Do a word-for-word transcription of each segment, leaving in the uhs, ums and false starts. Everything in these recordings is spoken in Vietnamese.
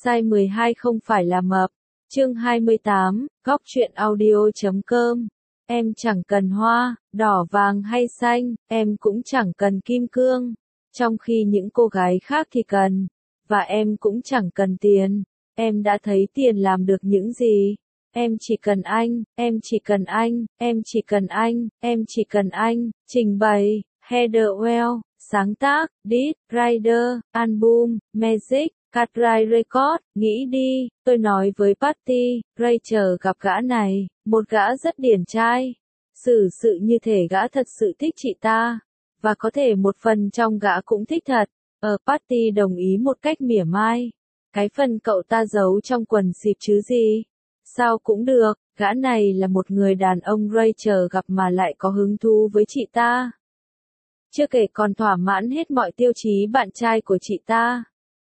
Size mười hai không phải là mập. Chương hai mươi tám, góc truyện audio chấm com. Em chẳng cần hoa, đỏ vàng hay xanh, em cũng chẳng cần kim cương. Trong khi những cô gái khác thì cần. Và em cũng chẳng cần tiền. Em đã thấy tiền làm được những gì. Em chỉ cần anh, em chỉ cần anh, em chỉ cần anh, em chỉ cần anh. Trình bày, Heather Well, sáng tác, Dead Rider, album, Magic, Cartwright Records. Nghĩ đi, tôi nói với Patty, Rachel gặp gã này, một gã rất điển trai. Xử sự như thể gã thật sự thích chị ta. Và có thể một phần trong gã cũng thích thật. Ờ, Patty đồng ý một cách mỉa mai. Cái phần cậu ta giấu trong quần xịp chứ gì? Sao cũng được, gã này là một người đàn ông Rachel gặp mà lại có hứng thú với chị ta. Chưa kể còn thỏa mãn hết mọi tiêu chí bạn trai của chị ta.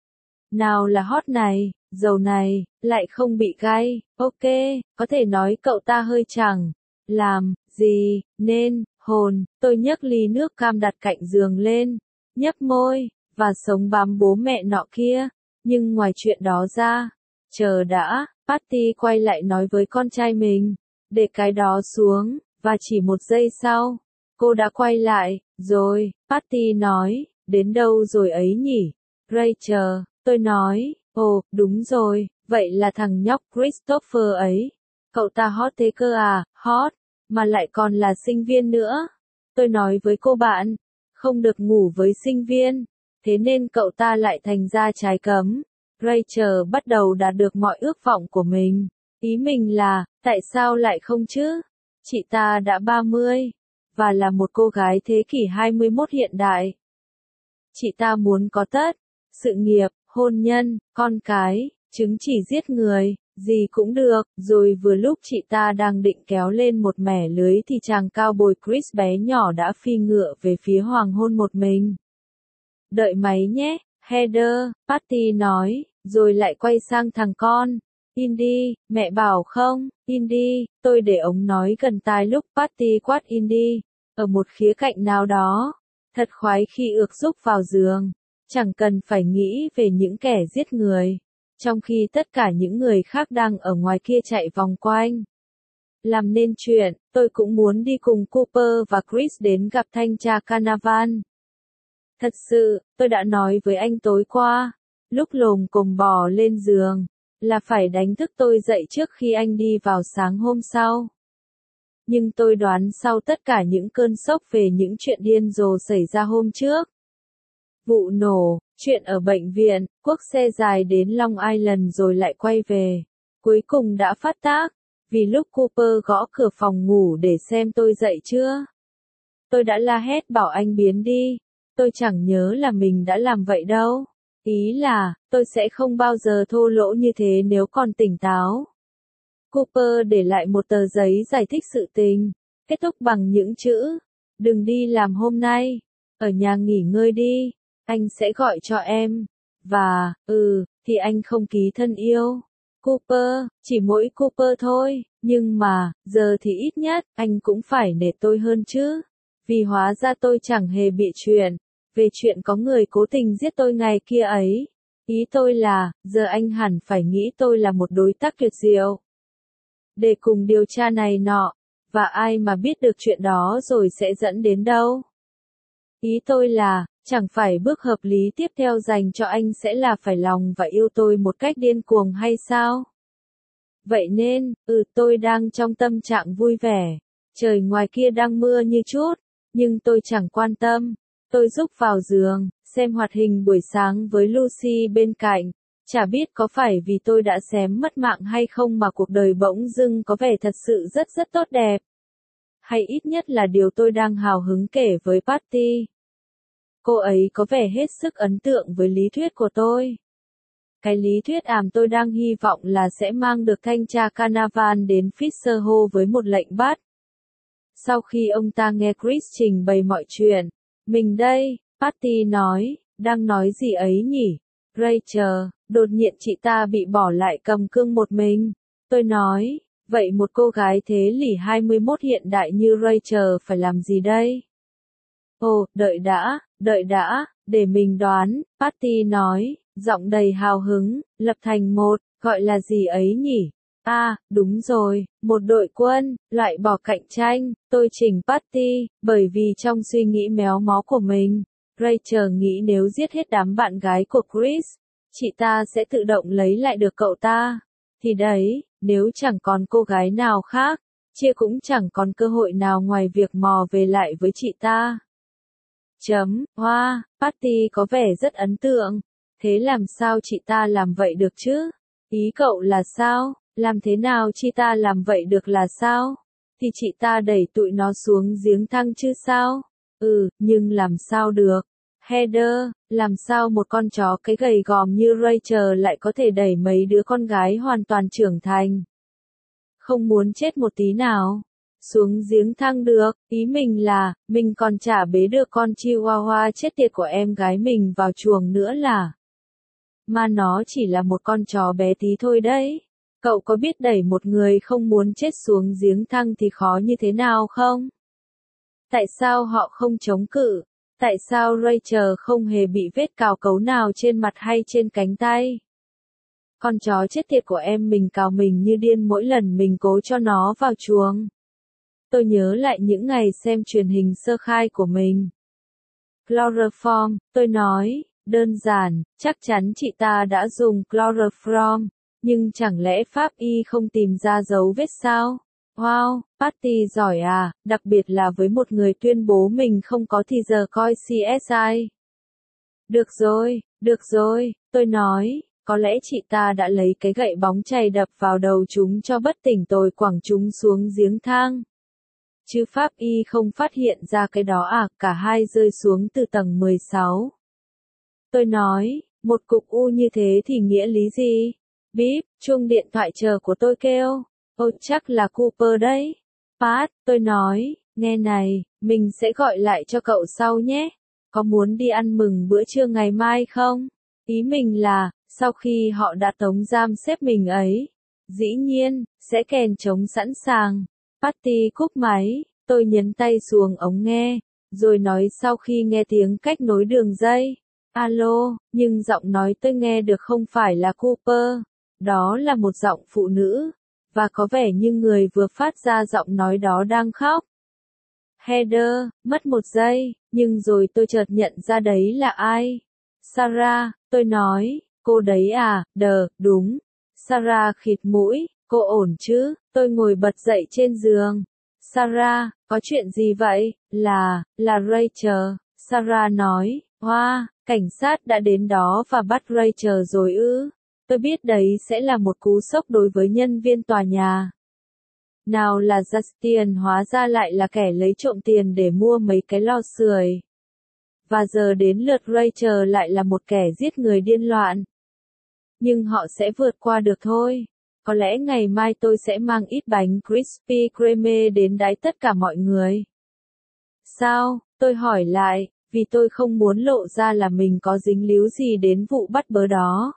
Nào là hot này, giàu này, lại không bị gay, ok, có thể nói cậu ta hơi chẳng làm gì, nên, hồn, tôi nhấc ly nước cam đặt cạnh giường lên, nhấp môi, và sống bám bố mẹ nọ kia, nhưng ngoài chuyện đó ra, chờ đã, Patty quay lại nói với con trai mình, để cái đó xuống, và chỉ một giây sau, cô đã quay lại, rồi, Patty nói, đến đâu rồi ấy nhỉ, Rachel, tôi nói, ồ, đúng rồi, vậy là thằng nhóc Christopher ấy, cậu ta hot thế cơ à, hot, mà lại còn là sinh viên nữa, tôi nói với cô bạn, không được ngủ với sinh viên, thế nên cậu ta lại thành ra trái cấm. Rachel bắt đầu đạt được mọi ước vọng của mình. Ý mình là, tại sao lại không chứ? Chị ta đã ba mươi, và là một cô gái thế kỷ hai mươi mốt hiện đại. Chị ta muốn có tất, sự nghiệp, hôn nhân, con cái, chứng chỉ giết người, gì cũng được, rồi vừa lúc chị ta đang định kéo lên một mẻ lưới thì chàng cao bồi Chris bé nhỏ đã phi ngựa về phía hoàng hôn một mình. Đợi máy nhé, Heather, Patty nói, rồi lại quay sang thằng con. Indy, mẹ bảo không, Indy, tôi để ống nói gần tai lúc Patty quát Indy, ở một khía cạnh nào đó. Thật khoái khi ược rúc vào giường, chẳng cần phải nghĩ về những kẻ giết người, trong khi tất cả những người khác đang ở ngoài kia chạy vòng quanh. Làm nên chuyện, tôi cũng muốn đi cùng Cooper và Chris đến gặp thanh tra Carnival. Thật sự, tôi đã nói với anh tối qua, lúc lồm cồm bò lên giường, là phải đánh thức tôi dậy trước khi anh đi vào sáng hôm sau. Nhưng tôi đoán sau tất cả những cơn sốc về những chuyện điên rồ xảy ra hôm trước. Vụ nổ, chuyện ở bệnh viện, cuốc xe dài đến Long Island rồi lại quay về. Cuối cùng đã phát tác, vì lúc Cooper gõ cửa phòng ngủ để xem tôi dậy chưa. Tôi đã la hét bảo anh biến đi. Tôi chẳng nhớ là mình đã làm vậy đâu. Ý là, tôi sẽ không bao giờ thô lỗ như thế nếu còn tỉnh táo. Cooper để lại một tờ giấy giải thích sự tình, kết thúc bằng những chữ, đừng đi làm hôm nay, ở nhà nghỉ ngơi đi, anh sẽ gọi cho em, và, ừ, thì anh không ký thân yêu. Cooper, chỉ mỗi Cooper thôi, nhưng mà, giờ thì ít nhất, anh cũng phải nể tôi hơn chứ, vì hóa ra tôi chẳng hề bị chuyện, về chuyện có người cố tình giết tôi ngày kia ấy. Ý tôi là, giờ anh hẳn phải nghĩ tôi là một đối tác tuyệt diệu. Để cùng điều tra này nọ, và ai mà biết được chuyện đó rồi sẽ dẫn đến đâu. Ý tôi là, chẳng phải bước hợp lý tiếp theo dành cho anh sẽ là phải lòng và yêu tôi một cách điên cuồng hay sao? Vậy nên, ừ tôi đang trong tâm trạng vui vẻ. Trời ngoài kia đang mưa như chút, nhưng tôi chẳng quan tâm. Tôi rúc vào giường, xem hoạt hình buổi sáng với Lucy bên cạnh. Chả biết có phải vì tôi đã xém mất mạng hay không mà cuộc đời bỗng dưng có vẻ thật sự rất rất tốt đẹp. Hay ít nhất là điều tôi đang hào hứng kể với Patty. Cô ấy có vẻ hết sức ấn tượng với lý thuyết của tôi. Cái lý thuyết ảm tôi đang hy vọng là sẽ mang được thanh tra Carnival đến Fisher Hall với một lệnh bắt. Sau khi ông ta nghe Chris trình bày mọi chuyện, mình đây, Patty nói, đang nói gì ấy nhỉ? Rachel, đột nhiên chị ta bị bỏ lại cầm cương một mình. Tôi nói, vậy một cô gái thế lỉ hai mươi mốt hiện đại như Rachel phải làm gì đây? Ồ, đợi đã, đợi đã, để mình đoán, Patty nói, Giọng đầy hào hứng, lập thành một, gọi là gì ấy nhỉ? À, đúng rồi, một đội quân, loại bỏ cạnh tranh, tôi chỉnh Patty, bởi vì trong suy nghĩ méo mó của mình, Rachel nghĩ nếu giết hết đám bạn gái của Chris, chị ta sẽ tự động lấy lại được cậu ta. Thì đấy, nếu chẳng còn cô gái nào khác, chia cũng chẳng còn cơ hội nào ngoài việc mò về lại với chị ta. Chấm, hoa, Patty có vẻ rất ấn tượng. Thế làm sao chị ta làm vậy được chứ? Ý cậu là sao? Làm thế nào chị ta làm vậy được là sao? Thì chị ta đẩy tụi nó xuống giếng thăng chứ sao? Ừ, nhưng làm sao được? Heather, làm sao một con chó cái gầy gòm như Rachel lại có thể đẩy mấy đứa con gái hoàn toàn trưởng thành? Không muốn chết một tí nào? Xuống giếng thăng được, ý mình là, mình còn chả bế được con chihuahua chết tiệt của em gái mình vào chuồng nữa là. Mà nó chỉ là một con chó bé tí thôi đấy. Cậu có biết đẩy một người không muốn chết xuống giếng thăng thì khó như thế nào không? Tại sao họ không chống cự? Tại sao Rachel không hề bị vết cào cấu nào trên mặt hay trên cánh tay? Con chó chết tiệt của em mình cào mình như điên mỗi lần mình cố cho nó vào chuồng. Tôi nhớ lại những ngày xem truyền hình sơ khai của mình. Chloroform, tôi nói, đơn giản, chắc chắn chị ta đã dùng chloroform, nhưng chẳng lẽ pháp y không tìm ra dấu vết sao? Wow, Patty giỏi à, đặc biệt là với một người tuyên bố mình không có thì giờ coi xê ét i. Được rồi, được rồi, tôi nói, có lẽ chị ta đã lấy cái gậy bóng chày đập vào đầu chúng cho bất tỉnh tồi quẳng chúng xuống giếng thang. Chứ pháp y không phát hiện ra cái đó à, cả hai rơi xuống từ tầng mười sáu. Tôi nói, một cục u như thế thì nghĩa lý gì? Bíp, chuông điện thoại chờ của tôi kêu. Ồ, chắc là Cooper đấy. Pat, tôi nói, nghe này, mình sẽ gọi lại cho cậu sau nhé. Có muốn đi ăn mừng bữa trưa ngày mai không? Ý mình là, sau khi họ đã tống giam xếp mình ấy, dĩ nhiên, sẽ kèn trống sẵn sàng. Patty cúp máy, tôi nhấn tay xuống ống nghe, rồi nói sau khi nghe tiếng cách nối đường dây. Alo, nhưng giọng nói tôi nghe được không phải là Cooper, đó là một giọng phụ nữ, và có vẻ như người vừa phát ra giọng nói đó đang khóc. Heather, mất một giây, nhưng rồi tôi chợt nhận ra đấy là ai. Sarah, tôi nói, cô đấy à, đờ, đúng. Sarah khịt mũi, cô ổn chứ, tôi ngồi bật dậy trên giường. Sarah, có chuyện gì vậy? Là, là Rachel. Sarah nói, hoa, cảnh sát đã đến đó và bắt Rachel rồi ư. Tôi biết đấy sẽ là một cú sốc đối với nhân viên tòa nhà. Nào là Justin hóa ra lại là kẻ lấy trộm tiền để mua mấy cái lò sưởi. Và giờ đến lượt Rachel lại là một kẻ giết người điên loạn. Nhưng họ sẽ vượt qua được thôi. Có lẽ ngày mai tôi sẽ mang ít bánh Krispy Kreme đến đãi tất cả mọi người. Sao? Tôi hỏi lại, vì tôi không muốn lộ ra là mình có dính líu gì đến vụ bắt bớ đó.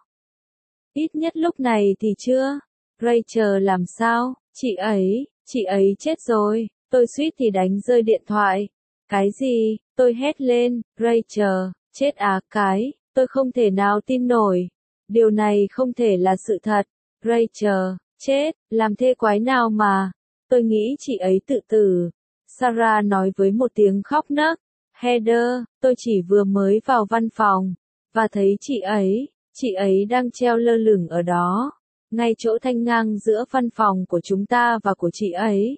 Ít nhất lúc này thì chưa. Rachel làm sao? Chị ấy, chị ấy chết rồi. Tôi suýt thì đánh rơi điện thoại. Cái gì? Tôi hét lên, Rachel, chết à cái, tôi không thể nào tin nổi. Điều này không thể là sự thật. Rachel, chết, làm thế quái nào mà. Tôi nghĩ chị ấy tự tử. Sarah nói với một tiếng khóc nấc. Heather, tôi chỉ vừa mới vào văn phòng, và thấy chị ấy, chị ấy đang treo lơ lửng ở đó, ngay chỗ thanh ngang giữa văn phòng của chúng ta và của chị ấy.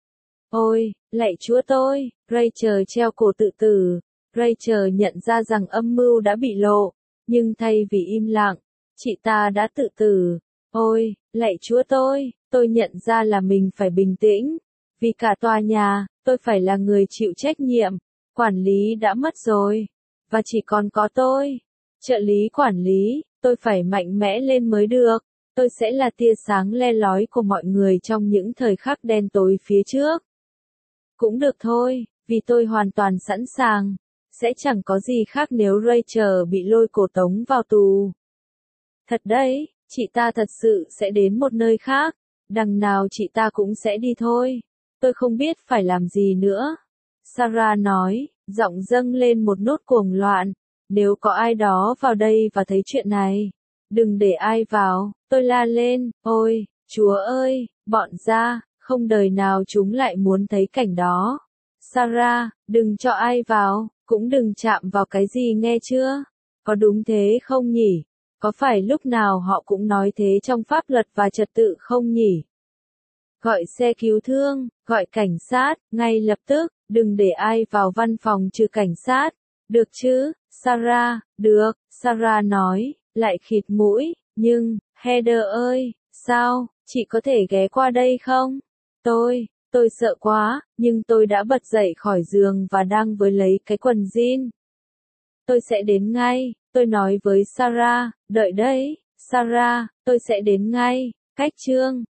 Ôi, lạy Chúa tôi, Rachel treo cổ tự tử. Rachel nhận ra rằng âm mưu đã bị lộ, nhưng thay vì im lặng, chị ta đã tự tử. Ôi, lạy Chúa tôi, tôi nhận ra là mình phải bình tĩnh, vì cả tòa nhà, tôi phải là người chịu trách nhiệm. Quản lý đã mất rồi, và chỉ còn có tôi. Trợ lý quản lý, tôi phải mạnh mẽ lên mới được. Tôi sẽ là tia sáng le lói của mọi người trong những thời khắc đen tối phía trước. Cũng được thôi, vì tôi hoàn toàn sẵn sàng. Sẽ chẳng có gì khác nếu Rachel bị lôi cổ tống vào tù. Thật đấy, chị ta thật sự sẽ đến một nơi khác. Đằng nào chị ta cũng sẽ đi thôi. Tôi không biết phải làm gì nữa. Sarah nói, giọng dâng lên một nốt cuồng loạn. nếu có ai đó vào đây và thấy chuyện này, đừng để ai vào, tôi la lên, ôi, Chúa ơi, bọn gia, không đời nào chúng lại muốn thấy cảnh đó. Sarah, đừng cho ai vào, cũng đừng chạm vào cái gì nghe chưa? Có đúng thế không nhỉ? Có phải lúc nào họ cũng nói thế trong pháp luật và trật tự không nhỉ? Gọi xe cứu thương, gọi cảnh sát, ngay lập tức, đừng để ai vào văn phòng trừ cảnh sát. Được chứ, Sarah, được, Sarah nói, lại khịt mũi, nhưng, Heather ơi, sao, chị có thể ghé qua đây không? Tôi, tôi sợ quá, nhưng tôi đã bật dậy khỏi giường và đang với lấy cái quần jean. Tôi sẽ đến ngay, tôi nói với Sarah, đợi đấy, Sarah, tôi sẽ đến ngay, cách chương.